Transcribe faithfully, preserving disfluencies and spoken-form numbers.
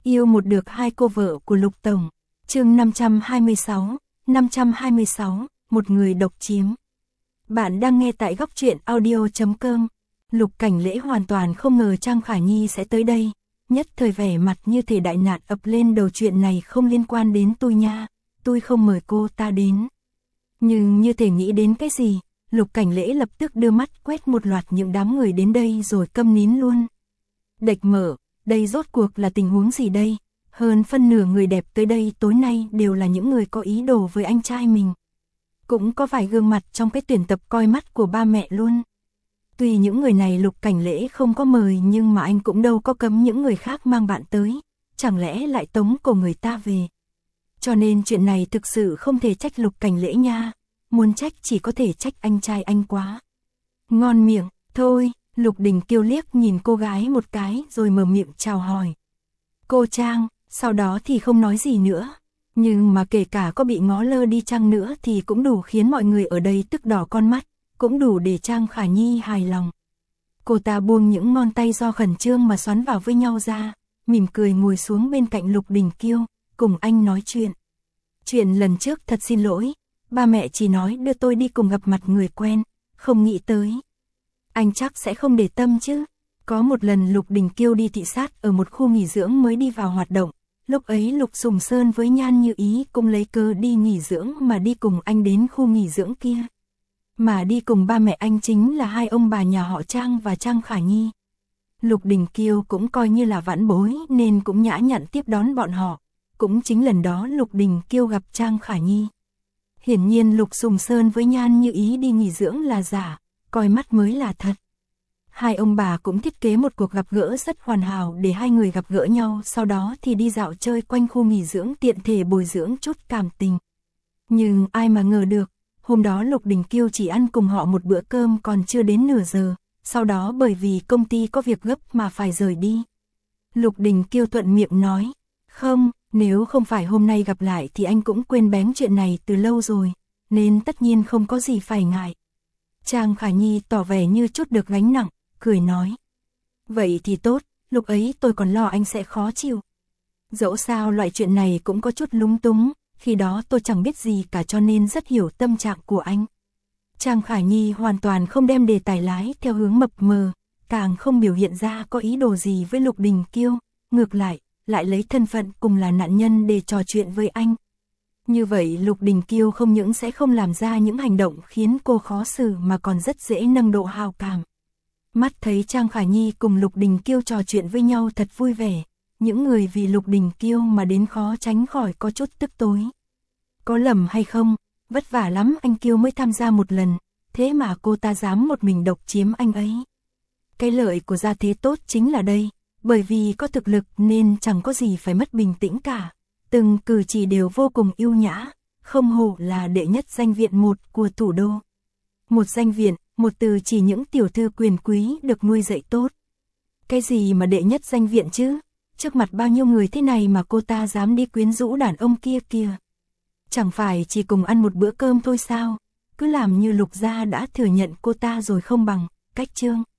Yêu một được hai cô vợ của Lục Tổng. Chương năm trăm hai mươi sáu, năm trăm hai mươi sáu, một người độc chiếm. Bạn đang nghe tại góc truyện audio chấm com. Lục Cảnh Lễ hoàn toàn không ngờ Trang Khả Nhi sẽ tới đây, nhất thời vẻ mặt như thể đại nạn ập lên đầu. Chuyện này không liên quan đến tôi nha, tôi không mời cô ta đến. Nhưng như thể nghĩ đến cái gì, Lục Cảnh Lễ lập tức đưa mắt quét một loạt những đám người đến đây rồi câm nín luôn. Đệch mở, đây rốt cuộc là tình huống gì đây? Hơn phân nửa người đẹp tới đây tối nay đều là những người có ý đồ với anh trai mình. Cũng có vài gương mặt trong cái tuyển tập coi mắt của ba mẹ luôn. Tuy những người này Lục Cảnh Lễ không có mời nhưng mà anh cũng đâu có cấm những người khác mang bạn tới. Chẳng lẽ lại tống cổ người ta về? Cho nên chuyện này thực sự không thể trách Lục Cảnh Lễ nha. Muốn trách chỉ có thể trách anh trai anh quá. Ngon miệng, thôi, Lục Đình Kiêu liếc nhìn cô gái một cái rồi mở miệng chào hỏi. Cô Trang, sau đó thì không nói gì nữa. Nhưng mà kể cả có bị ngó lơ đi chăng nữa thì cũng đủ khiến mọi người ở đây tức đỏ con mắt, cũng đủ để Trang Khả Nhi hài lòng. Cô ta buông những ngón tay do khẩn trương mà xoắn vào với nhau ra, mỉm cười ngồi xuống bên cạnh Lục Đình Kiêu, cùng anh nói chuyện. Chuyện lần trước thật xin lỗi, ba mẹ chỉ nói đưa tôi đi cùng gặp mặt người quen, không nghĩ tới. Anh chắc sẽ không để tâm chứ. Có một lần Lục Đình Kiêu đi thị sát ở một khu nghỉ dưỡng mới đi vào hoạt động. Lúc ấy Lục Sùng Sơn với Nhan Như Ý cũng lấy cơ đi nghỉ dưỡng mà đi cùng anh đến khu nghỉ dưỡng kia. Mà đi cùng ba mẹ anh chính là hai ông bà nhà họ Trang và Trang Khả Nhi. Lục Đình Kiêu cũng coi như là vãn bối nên cũng nhã nhặn tiếp đón bọn họ. Cũng chính lần đó Lục Đình Kiêu gặp Trang Khả Nhi. Hiển nhiên Lục Sùng Sơn với Nhan Như Ý đi nghỉ dưỡng là giả, coi mắt mới là thật. Hai ông bà cũng thiết kế một cuộc gặp gỡ rất hoàn hảo để hai người gặp gỡ nhau, sau đó thì đi dạo chơi quanh khu nghỉ dưỡng tiện thể bồi dưỡng chút cảm tình. Nhưng ai mà ngờ được, hôm đó Lục Đình Kiêu chỉ ăn cùng họ một bữa cơm còn chưa đến nửa giờ, sau đó bởi vì công ty có việc gấp mà phải rời đi. Lục Đình Kiêu thuận miệng nói, không, nếu không phải hôm nay gặp lại thì anh cũng quên bén chuyện này từ lâu rồi, nên tất nhiên không có gì phải ngại. Trang Khả Nhi tỏ vẻ như chút được gánh nặng, cười nói. Vậy thì tốt, lúc ấy tôi còn lo anh sẽ khó chịu. Dẫu sao loại chuyện này cũng có chút lúng túng, khi đó tôi chẳng biết gì cả cho nên rất hiểu tâm trạng của anh. Trang Khả Nhi hoàn toàn không đem đề tài lái theo hướng mập mờ, càng không biểu hiện ra có ý đồ gì với Lục Đình Kiêu, ngược lại, lại lấy thân phận cùng là nạn nhân để trò chuyện với anh. Như vậy Lục Đình Kiêu không những sẽ không làm ra những hành động khiến cô khó xử mà còn rất dễ nâng độ hào cảm. Mắt thấy Trang Khả Nhi cùng Lục Đình Kiêu trò chuyện với nhau thật vui vẻ, những người vì Lục Đình Kiêu mà đến khó tránh khỏi có chút tức tối. Có lầm hay không, vất vả lắm anh Kiêu mới tham gia một lần, thế mà cô ta dám một mình độc chiếm anh ấy. Cái lợi của gia thế tốt chính là đây, bởi vì có thực lực nên chẳng có gì phải mất bình tĩnh cả. Từng cử chỉ đều vô cùng yêu nhã, không hổ là đệ nhất danh viện một của thủ đô. Một danh viện, một từ chỉ những tiểu thư quyền quý được nuôi dạy tốt. Cái gì mà đệ nhất danh viện chứ? Trước mặt bao nhiêu người thế này mà cô ta dám đi quyến rũ đàn ông kia kìa. Chẳng phải chỉ cùng ăn một bữa cơm thôi sao? Cứ làm như Lục gia đã thừa nhận cô ta rồi không bằng, cách trương.